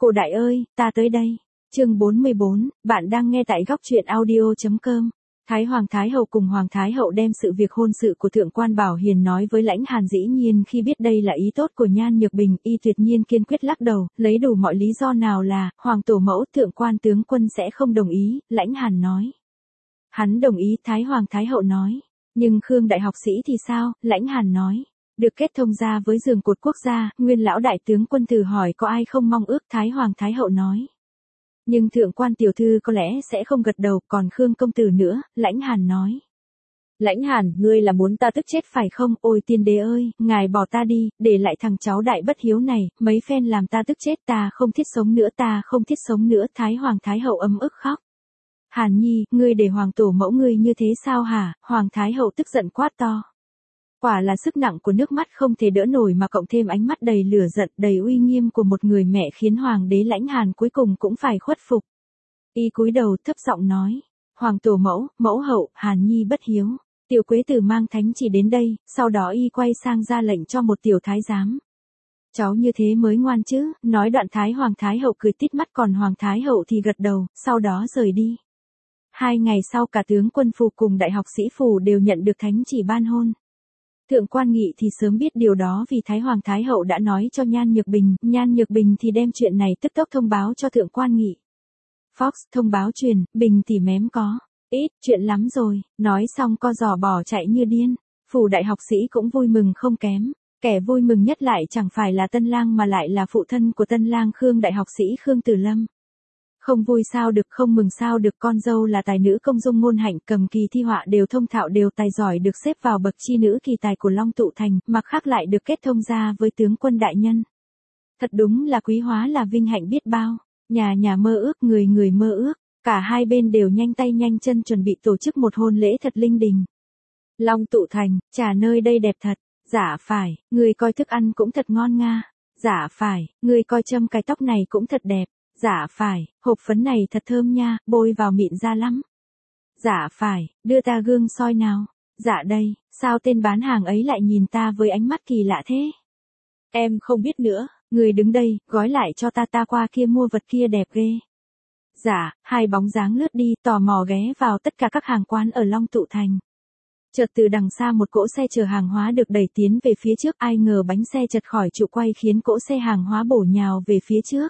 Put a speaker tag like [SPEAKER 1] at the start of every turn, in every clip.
[SPEAKER 1] Cô đại ơi, ta tới đây. Chương 44, bạn đang nghe tại góc truyện audio.com. Thái Hoàng Thái Hậu cùng Hoàng Thái Hậu đem sự việc hôn sự của Thượng quan Bảo Hiền nói với Lãnh Hàn. Dĩ nhiên khi biết đây là ý tốt của Nhan Nhược Bình, y tuyệt nhiên kiên quyết lắc đầu, lấy đủ mọi lý do nào là, Hoàng Tổ Mẫu Thượng quan tướng quân sẽ không đồng ý. Lãnh Hàn nói. Hắn đồng ý. Thái Hoàng Thái Hậu nói. Nhưng Khương đại học sĩ thì sao? Lãnh Hàn nói. Được kết thông ra với giường cột quốc gia, Nguyên lão đại tướng quân thử hỏi có ai không mong ước. Thái Hoàng Thái Hậu nói. Nhưng Thượng quan tiểu thư có lẽ sẽ không gật đầu, còn Khương công tử nữa. Lãnh Hàn nói. Lãnh Hàn, ngươi là muốn ta tức chết phải không? Ôi tiên đế ơi, ngài bỏ ta đi, để lại thằng cháu đại bất hiếu này, mấy phen làm ta tức chết, ta không thiết sống nữa, ta không thiết sống nữa. Thái Hoàng Thái Hậu ấm ức khóc. Hàn Nhi, ngươi để Hoàng Tổ Mẫu ngươi như thế sao hả? Hoàng Thái Hậu tức giận quát to. Quả là sức nặng của nước mắt không thể đỡ nổi mà cộng thêm ánh mắt đầy lửa giận, đầy uy nghiêm của một người mẹ khiến Hoàng đế Lãnh Hàn cuối cùng cũng phải khuất phục. Y cúi đầu thấp giọng nói. Hoàng Tổ Mẫu, Mẫu Hậu, Hàn Nhi bất hiếu. Tiểu Quế Tử mang thánh chỉ đến đây, sau đó y quay sang ra lệnh cho một tiểu thái giám. Cháu như thế mới ngoan chứ? Nói đoạn Thái Hoàng Thái Hậu cười tít mắt, còn Hoàng Thái Hậu thì gật đầu, sau đó rời đi. 2 ngày sau cả tướng quân phủ cùng đại học sĩ phủ đều nhận được thánh chỉ ban hôn. Thượng quan Nghị thì sớm biết điều đó vì Thái Hoàng Thái Hậu đã nói cho Nhan Nhược Bình, Nhan Nhược Bình thì đem chuyện này tức tốc thông báo cho Thượng quan Nghị. Fox thông báo truyền, Bình tỷ mém có. Ít, chuyện lắm rồi, nói xong co giò bỏ chạy như điên. Phủ đại học sĩ cũng vui mừng không kém. Kẻ vui mừng nhất lại chẳng phải là Tân Lang mà lại là phụ thân của Tân Lang Khương đại học sĩ Khương Tử Lâm. Không vui sao được, không mừng sao được, con dâu là tài nữ công dung ngôn hạnh, cầm kỳ thi họa đều thông thạo, đều tài giỏi, được xếp vào bậc chi nữ kỳ tài của Long Tụ Thành, mặt khác lại được kết thông gia với tướng quân đại nhân. Thật đúng là quý hóa, là vinh hạnh biết bao. Nhà nhà mơ ước, người người mơ ước, cả hai bên đều nhanh tay nhanh chân chuẩn bị tổ chức một hôn lễ thật linh đình. Long Tụ Thành, trà nơi đây đẹp thật. Dạ phải, người coi thức ăn cũng thật ngon nga. Dạ phải, người coi châm cái tóc này cũng thật đẹp. Dạ phải, hộp phấn này thật thơm nha, bôi vào mịn da lắm. Dạ phải, đưa ta gương soi nào. Dạ đây, sao tên bán hàng ấy lại nhìn ta với ánh mắt kỳ lạ thế? Em không biết nữa, người đứng đây, gói lại cho ta qua kia mua vật kia đẹp ghê. Dạ, hai bóng dáng lướt đi, tò mò ghé vào tất cả các hàng quán ở Long Tụ Thành. Chợt từ đằng xa một cỗ xe chở hàng hóa được đẩy tiến về phía trước, ai ngờ bánh xe chật khỏi trụ quay khiến cỗ xe hàng hóa bổ nhào về phía trước.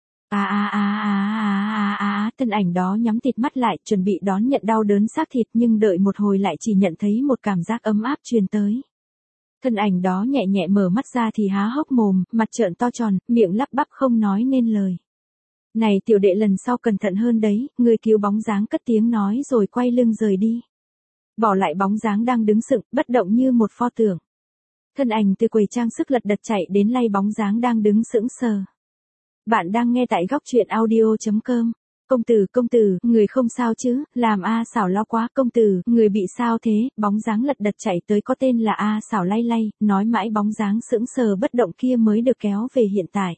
[SPEAKER 1] Thân ảnh đó nhắm tịt mắt lại, chuẩn bị đón nhận đau đớn xác thịt, nhưng đợi một hồi lại chỉ nhận thấy một cảm giác ấm áp truyền tới. Thân ảnh đó nhẹ nhẹ mở mắt ra thì há hốc mồm, mặt trợn to tròn, miệng lắp bắp không nói nên lời. Này tiểu đệ, lần sau cẩn thận hơn đấy, người cứu bóng dáng cất tiếng nói rồi quay lưng rời đi. Bỏ lại bóng dáng đang đứng sững, bất động như một pho tượng. Thân ảnh từ quầy trang sức lật đật chạy đến lay bóng dáng đang đứng sững sờ. Bạn đang nghe tại góc truyện audio.com. Công tử, người không sao chứ? Làm A Xảo lo quá. Công tử, người bị sao thế? Bóng dáng lật đật chạy tới có tên là A Xảo lay lay, nói mãi bóng dáng sững sờ bất động kia mới được kéo về hiện tại.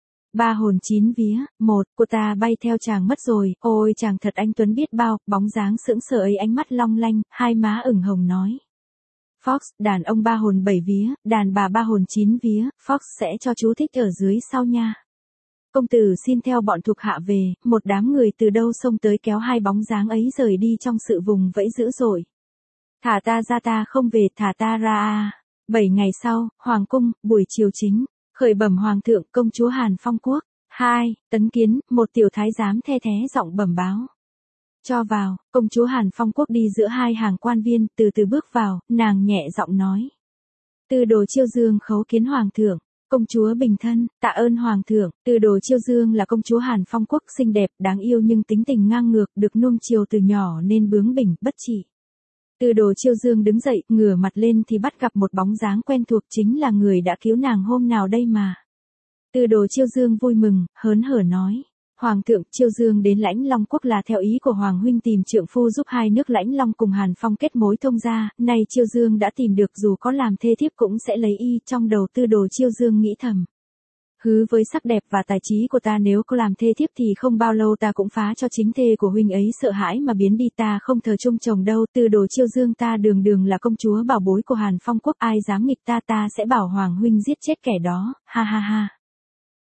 [SPEAKER 1] Ba hồn chín vía, một, cô ta bay theo chàng mất rồi, ôi chàng thật anh tuấn biết bao. Bóng dáng sững sờ ấy ánh mắt long lanh, hai má ửng hồng nói. Fox, đàn ông ba hồn bảy vía, đàn bà ba hồn chín vía, Fox sẽ cho chú thích ở dưới sau nha. Công tử xin theo bọn thuộc hạ về. Một đám người từ đâu xông tới kéo hai bóng dáng ấy rời đi trong sự vùng vẫy dữ dội. Thả ta ra, ta không về, thả ta ra a. 7 ngày sau, Hoàng cung, buổi chiều chính, khởi bẩm Hoàng thượng, công chúa Hàn Phong Quốc. 2, Tấn Kiến, một tiểu thái giám the thé giọng bẩm báo. Cho vào. Công chúa Hàn Phong Quốc đi giữa hai hàng quan viên, từ từ bước vào, nàng nhẹ giọng nói. Từ Đồ Chiêu Dương khấu kiến Hoàng thượng. Công chúa bình thân, tạ ơn Hoàng thượng. Từ Đồ Chiêu Dương là công chúa Hàn Phong Quốc, xinh đẹp, đáng yêu nhưng tính tình ngang ngược, được nuông chiều từ nhỏ nên bướng bỉnh, bất trị. Từ Đồ Chiêu Dương đứng dậy, ngửa mặt lên thì bắt gặp một bóng dáng quen thuộc, chính là người đã cứu nàng hôm nào đây mà. Từ Đồ Chiêu Dương vui mừng, hớn hở nói. Hoàng thượng, Chiêu Dương đến Lãnh Long Quốc là theo ý của Hoàng huynh tìm trượng phu giúp hai nước Lãnh Long cùng Hàn Phong kết mối thông gia, nay Chiêu Dương đã tìm được, dù có làm thê thiếp cũng sẽ lấy y. Trong đầu Từ Đồ Chiêu Dương nghĩ thầm. Hứ, với sắc đẹp và tài trí của ta, nếu có làm thê thiếp thì không bao lâu ta cũng phá cho chính thê của huynh ấy sợ hãi mà biến đi, ta không thờ chung chồng đâu. Từ Đồ Chiêu Dương, ta đường đường là công chúa bảo bối của Hàn Phong Quốc, ai dám nghịch ta, ta sẽ bảo Hoàng huynh giết chết kẻ đó, ha ha ha.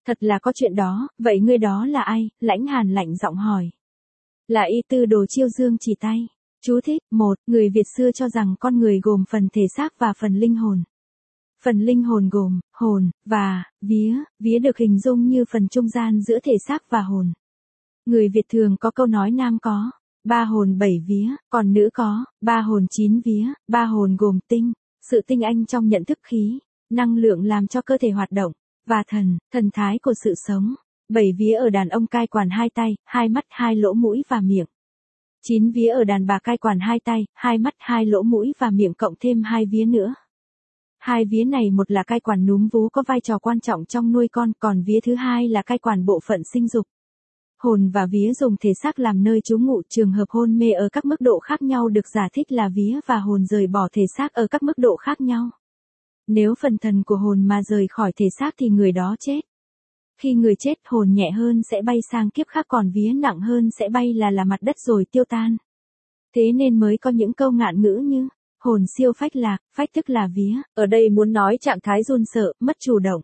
[SPEAKER 1] Thật là có chuyện đó, vậy ngươi đó là ai? Lãnh Hàn lạnh giọng hỏi. Là y tư Đồ Chiêu Dương chỉ tay. Chú thích, 1. Người Việt xưa cho rằng con người gồm phần thể xác và phần linh hồn. Phần linh hồn gồm, hồn, và, vía được hình dung như phần trung gian giữa thể xác và hồn. Người Việt thường có câu nói nam có, 3 hồn 7 vía, còn nữ có, 3 hồn 9 vía, 3 hồn gồm tinh, sự tinh anh trong nhận thức khí, năng lượng làm cho cơ thể hoạt động, và thần thái của sự sống. 7 vía ở đàn ông cai quản 2 tay, 2 mắt, 2 lỗ mũi và miệng. 9 vía ở đàn bà cai quản 2 tay, 2 mắt, 2 lỗ mũi và miệng cộng thêm 2 vía nữa. 2 vía này một là cai quản núm vú có vai trò quan trọng trong nuôi con, còn vía thứ hai là cai quản bộ phận sinh dục. Hồn và vía dùng thể xác làm nơi trú ngụ, trường hợp hôn mê ở các mức độ khác nhau được giải thích là vía và hồn rời bỏ thể xác ở các mức độ khác nhau. Nếu phần thần của hồn mà rời khỏi thể xác thì người đó chết. Khi người chết, hồn nhẹ hơn sẽ bay sang kiếp khác, còn vía nặng hơn sẽ bay là mặt đất rồi tiêu tan. Thế nên mới có những câu ngạn ngữ như hồn siêu phách lạc, phách tức là vía, ở đây muốn nói trạng thái run sợ, mất chủ động.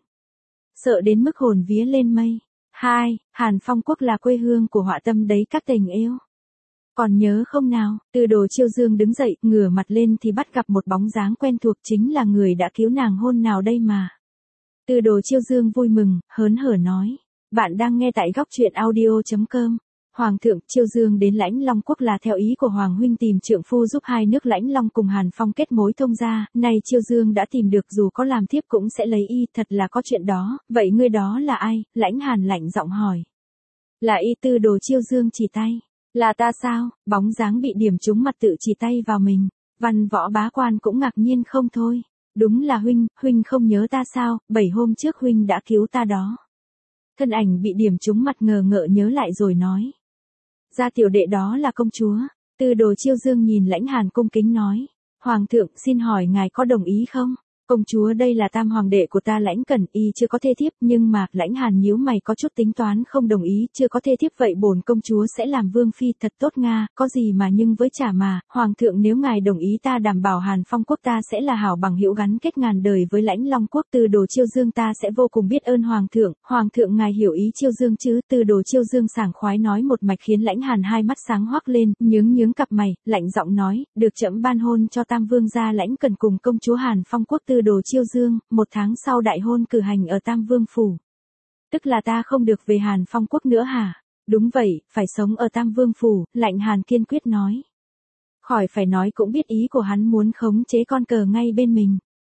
[SPEAKER 1] Sợ đến mức hồn vía lên mây. 2. Hàn Phong Quốc là quê hương của họa tâm đấy các tình yêu. Còn nhớ không nào, Tư Đồ Chiêu Dương đứng dậy, ngửa mặt lên thì bắt gặp một bóng dáng quen thuộc, chính là người đã cứu nàng hôm nào đây mà. Tư Đồ Chiêu Dương vui mừng, hớn hở nói. Bạn đang nghe tại góc truyện audio.com. Hoàng thượng, Chiêu Dương đến Lãnh Long Quốc là theo ý của Hoàng huynh tìm trượng phu giúp hai nước Lãnh Long cùng Hàn Phong kết mối thông gia, nay Chiêu Dương đã tìm được, dù có làm thiếp cũng sẽ lấy y, thật là có chuyện đó, vậy ngươi đó là ai? Lãnh Hàn lạnh giọng hỏi. Là y. Tư Đồ Chiêu Dương chỉ tay. Là ta sao? Bóng dáng bị điểm trúng mặt tự chỉ tay vào mình. Văn Võ bá quan cũng ngạc nhiên không thôi. Đúng là huynh không nhớ ta sao, 7 hôm trước huynh đã cứu ta đó. Thân ảnh bị điểm trúng mặt ngờ ngợ nhớ lại rồi nói. Gia tiểu đệ đó là công chúa. Tư Đồ Chiêu Dương nhìn Lãnh Hàn cung kính nói. Hoàng thượng, xin hỏi ngài có đồng ý không? Công chúa đây là tam hoàng đệ của ta Lãnh Cẩn, y chưa có thê thiếp, nhưng mà Lãnh Hàn nhíu mày có chút tính toán không đồng ý, chưa có thê thiếp vậy bổn công chúa sẽ làm vương phi, thật tốt nga, có gì mà nhưng với chả mà, hoàng thượng nếu ngài đồng ý ta đảm bảo Hàn Phong Quốc ta sẽ là hảo bằng hữu gắn kết ngàn đời với Lãnh Long Quốc. Tư Đồ Chiêu Dương ta sẽ vô cùng biết ơn hoàng thượng ngài hiểu ý Chiêu Dương chứ? Tư Đồ Chiêu Dương sảng khoái nói một mạch khiến Lãnh Hàn hai mắt sáng hoác lên, nhướng cặp mày, lạnh giọng nói, được trẫm ban hôn cho tam vương gia Lãnh Cẩn cùng công chúa Hàn Phong Quốc. Tư Đồ Chiêu Dương, 1 tháng sau đại hôn cử hành ở Tam Vương Phủ. Tức là ta không được về Hàn Phong Quốc nữa hả? Đúng vậy, phải sống ở Tam Vương Phủ, Lãnh Hàn kiên quyết nói. Khỏi phải nói cũng biết ý của hắn muốn khống chế con cờ ngay bên mình.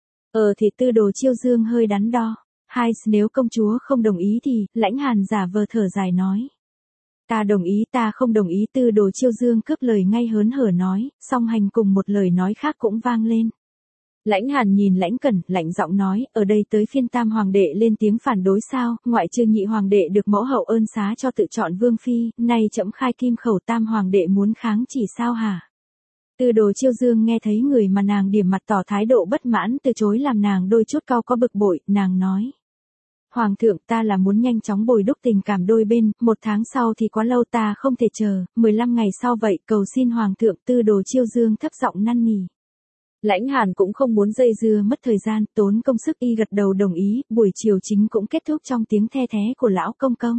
[SPEAKER 1] Thì Tư Đồ Chiêu Dương hơi đắn đo. Nếu công chúa không đồng ý thì, Lãnh Hàn giả vờ thở dài nói. Ta đồng ý, ta không đồng ý. Tư Đồ Chiêu Dương cướp lời ngay hớn hở nói, song hành cùng một lời nói khác cũng vang lên. Lãnh Hàn nhìn Lãnh Cẩn, lạnh giọng nói, ở đây tới phiên tam hoàng đệ lên tiếng phản đối sao, ngoại trừ nhị hoàng đệ được mẫu hậu ơn xá cho tự chọn vương phi, nay trẫm khai kim khẩu tam hoàng đệ muốn kháng chỉ sao hả? Tư Đồ Chiêu Dương nghe thấy người mà nàng điểm mặt tỏ thái độ bất mãn từ chối làm nàng đôi chút cau có bực bội, nàng nói. Hoàng thượng, ta là muốn nhanh chóng bồi đúc tình cảm đôi bên, 1 tháng sau thì quá lâu ta không thể chờ, 15 ngày sau vậy, cầu xin hoàng thượng. Tư Đồ Chiêu Dương thấp giọng năn nỉ. Lãnh Hàn cũng không muốn dây dưa mất thời gian, tốn công sức y gật đầu đồng ý, buổi chiều chính cũng kết thúc trong tiếng the thé của lão công công.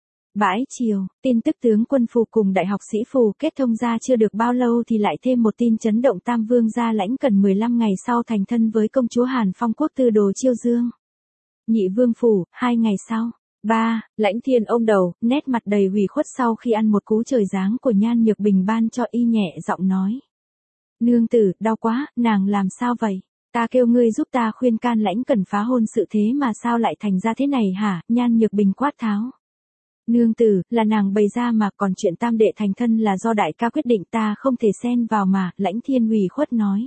[SPEAKER 1] Bãi chiều, tin tức tướng quân Phù cùng đại học sĩ Phù kết thông ra chưa được bao lâu thì lại thêm một tin chấn động, tam vương gia Lãnh Cẩn 15 ngày sau thành thân với công chúa Hàn Phong Quốc. Tư Đồ Chiêu Dương. Nhị vương Phù, 2 ngày sau. 3. Lãnh Thiên ôm đầu, nét mặt đầy hủy khuất sau khi ăn một cú trời giáng của Nhan Nhược Bình ban cho y, nhẹ giọng nói. Nương tử, đau quá, nàng làm sao vậy? Ta kêu ngươi giúp ta khuyên can Lãnh Cẩn phá hôn sự thế mà sao lại thành ra thế này hả? Nhan Nhược Bình quát tháo. Nương tử, là nàng bày ra mà, còn chuyện tam đệ thành thân là do đại ca quyết định, ta không thể xen vào mà, Lãnh Thiên ủy khuất nói.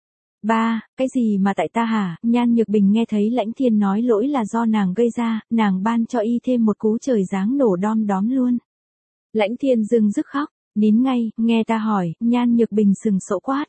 [SPEAKER 1] 3. Cái gì mà tại ta hả? Nhan Nhược Bình nghe thấy Lãnh Thiên nói lỗi là do nàng gây ra, nàng ban cho y thêm một cú trời giáng nổ đom đóm luôn. Lãnh Thiên dưng dứt khóc. Nín ngay, nghe ta hỏi, Nhan Nhược Bình sừng sộ quát.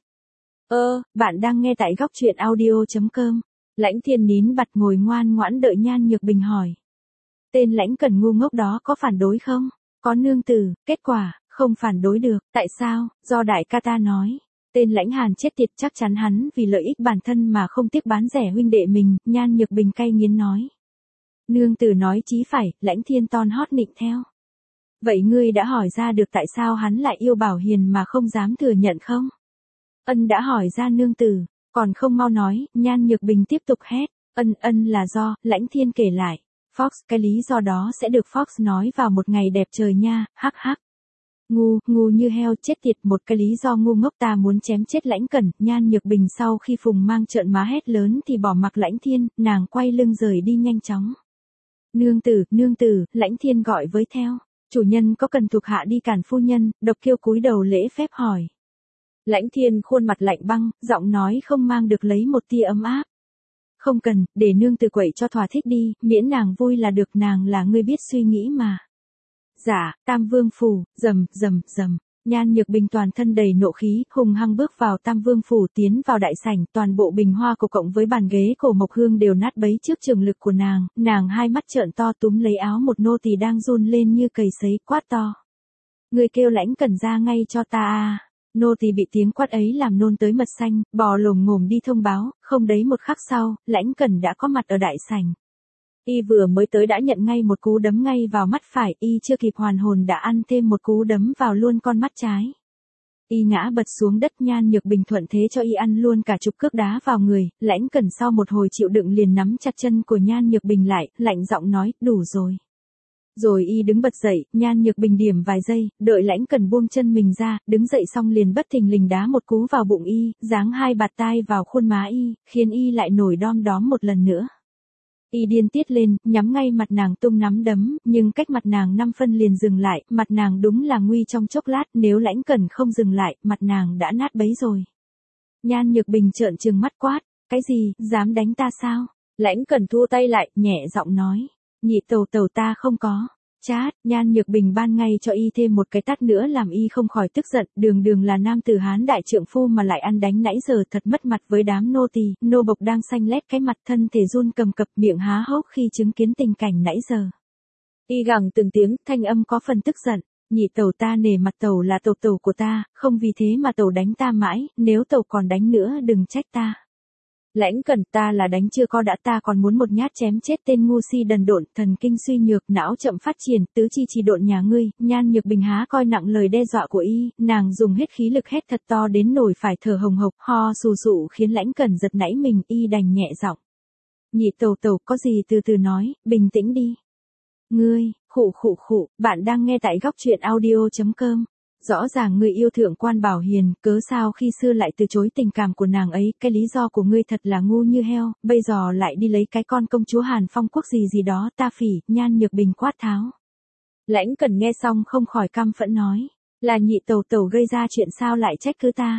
[SPEAKER 1] Bạn đang nghe tại góc truyện audio.com. Lãnh Thiên nín bặt ngồi ngoan ngoãn đợi Nhan Nhược Bình hỏi. Tên Lãnh Cẩn ngu ngốc đó có phản đối không? Có nương tử, kết quả, không phản đối được, tại sao? Do đại ca ta nói. Tên Lãnh Hàn chết tiệt, chắc chắn hắn vì lợi ích bản thân mà không tiếc bán rẻ huynh đệ mình, Nhan Nhược Bình cay nghiến nói. Nương tử nói chí phải, Lãnh Thiên ton hót nịnh theo. Vậy ngươi đã hỏi ra được tại sao hắn lại yêu Bảo Hiền mà không dám thừa nhận không? Ân đã hỏi ra nương tử, còn không mau nói, Nhan Nhược Bình tiếp tục hét. Ân là do, Lãnh Thiên kể lại. Fox, cái lý do đó sẽ được Fox nói vào một ngày đẹp trời nha, hắc hắc. Ngu như heo, chết tiệt, một cái lý do ngu ngốc, ta muốn chém chết Lãnh Cẩn. Nhan Nhược Bình sau khi Phùng Mang trợn má hét lớn thì bỏ mặc Lãnh Thiên, nàng quay lưng rời đi nhanh chóng. Nương tử, Lãnh Thiên gọi với theo. Chủ nhân có cần thuộc hạ đi cản phu nhân? Độc Kiêu cúi đầu lễ phép hỏi. Lãnh Thiên khuôn mặt lạnh băng, giọng nói không mang được lấy một tia ấm áp. Không cần, để nương tử quậy cho thỏa thích đi, miễn nàng vui là được, nàng là người biết suy nghĩ mà. Dạ, Tam Vương phủ, rầm. Nhan Nhược Bình toàn thân đầy nộ khí, hùng hăng bước vào Tam Vương phủ, tiến vào đại sảnh, toàn bộ bình hoa cổ cộng với bàn ghế cổ mộc hương đều nát bấy trước trường lực của nàng hai mắt trợn to túm lấy áo một nô tỳ đang run lên như cầy sấy, quát to. Người kêu Lãnh Cẩn ra ngay cho ta à. Nô tỳ bị tiếng quát ấy làm nôn tới mật xanh, bò lồm ngồm đi thông báo, không đấy một khắc sau, Lãnh Cẩn đã có mặt ở đại sảnh. Y vừa mới tới đã nhận ngay một cú đấm ngay vào mắt phải, y chưa kịp hoàn hồn đã ăn thêm một cú đấm vào luôn con mắt trái. Y ngã bật xuống đất, Nhan Nhược Bình thuận thế cho y ăn luôn cả chục cước đá vào người. Lãnh Cẩn sau một hồi chịu đựng liền nắm chặt chân của Nhan Nhược Bình lại, lạnh giọng nói, đủ rồi. Rồi y đứng bật dậy, Nhan Nhược Bình điểm vài giây, đợi Lãnh Cẩn buông chân mình ra, đứng dậy xong liền bất thình lình đá một cú vào bụng y, giáng hai bạt tai vào khuôn má y, khiến y lại nổi đom đóm một lần nữa. Y điên tiết lên, nhắm ngay mặt nàng tung nắm đấm, nhưng cách mặt nàng 5 phân liền dừng lại, mặt nàng đúng là nguy trong chốc lát, nếu Lãnh Cẩn không dừng lại, mặt nàng đã nát bấy rồi. Nhan Nhược Bình trợn trừng mắt quát, cái gì, dám đánh ta sao? Lãnh Cẩn thua tay lại, nhẹ giọng nói, nhị tẩu ta không có. Chát, Nhan Nhược Bình ban ngay cho y thêm một cái tát nữa làm y không khỏi tức giận, đường là nam tử Hán đại trượng phu mà lại ăn đánh nãy giờ, thật mất mặt với đám nô tỳ. Nô bộc đang xanh lét cái mặt, thân thể run cầm cập, miệng há hốc khi chứng kiến tình cảnh nãy giờ. Y gằn từng tiếng, thanh âm có phần tức giận, nhị tẩu ta nể mặt tẩu là tẩu của ta, không vì thế mà tẩu đánh ta mãi, nếu tẩu còn đánh nữa đừng trách ta. Lãnh Cẩn, ta là đánh chưa có đã, ta còn muốn một nhát chém chết tên ngu si đần độn, thần kinh suy nhược, não chậm phát triển, tứ chi trì độn nhà ngươi. Nhan Nhược Bình há coi nặng lời đe dọa của y, nàng dùng hết khí lực hét thật to đến nổi phải thở hồng hộc, ho sù sụ khiến Lãnh Cẩn giật nảy mình, y đành nhẹ giọng. Nhị tẩu có gì từ từ nói, bình tĩnh đi. Ngươi, khụ, bạn đang nghe tại góc truyện audio.com. Rõ ràng ngươi yêu thượng quan Bảo Hiền, cớ sao khi xưa lại từ chối tình cảm của nàng ấy, cái lý do của ngươi thật là ngu như heo, bây giờ lại đi lấy cái con công chúa Hàn Phong quốc gì đó, ta phỉ. Nhan Nhược Bình quát tháo. Lãnh Cẩn nghe xong không khỏi căm phẫn nói, là nhị tẩu gây ra chuyện sao lại trách cứ ta.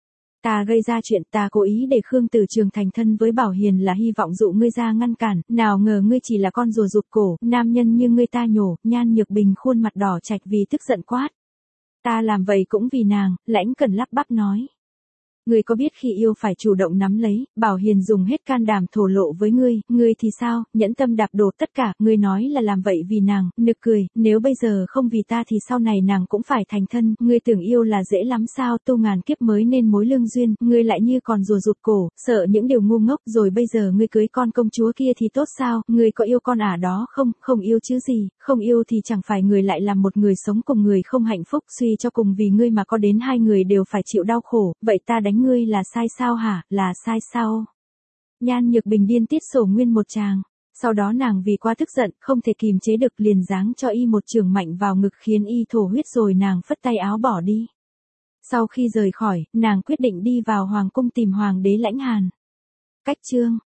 [SPEAKER 1] Ta gây ra chuyện, ta cố ý để Khương Tử Trường thành thân với Bảo Hiền là hy vọng dụ ngươi ra ngăn cản, nào ngờ ngươi chỉ là con rùa rụt cổ, nam nhân như ngươi ta nhổ. Nhan Nhược Bình khuôn mặt đỏ chạch vì tức giận quát. Ta làm vậy cũng vì nàng. Lãnh Cẩn lắp bắp nói. Ngươi có biết khi yêu phải chủ động nắm lấy, Bảo Hiền dùng hết can đảm thổ lộ với ngươi thì sao, nhẫn tâm đạp đổ tất cả, ngươi nói là làm vậy vì nàng, nực cười, nếu bây giờ không vì ta thì sau này nàng cũng phải thành thân, ngươi tưởng yêu là dễ lắm sao, tu ngàn kiếp mới nên mối lương duyên, ngươi lại như còn rùa rụt cổ, sợ những điều ngu ngốc, rồi bây giờ ngươi cưới con công chúa kia thì tốt sao, ngươi có yêu con ả đó không, không yêu chứ gì, không yêu thì chẳng phải người lại làm một người sống cùng người không hạnh phúc, suy cho cùng vì ngươi mà có đến hai người đều phải chịu đau khổ, vậy ta đánh ngươi là sai sao hả, là sai sao? Nhan Nhược Bình điên tiết sổ nguyên một tràng, sau đó nàng vì quá tức giận, không thể kìm chế được liền giáng cho y một chưởng mạnh vào ngực khiến y thổ huyết rồi nàng phất tay áo bỏ đi. Sau khi rời khỏi, nàng quyết định đi vào hoàng cung tìm hoàng đế Lãnh Hàn. Cách chương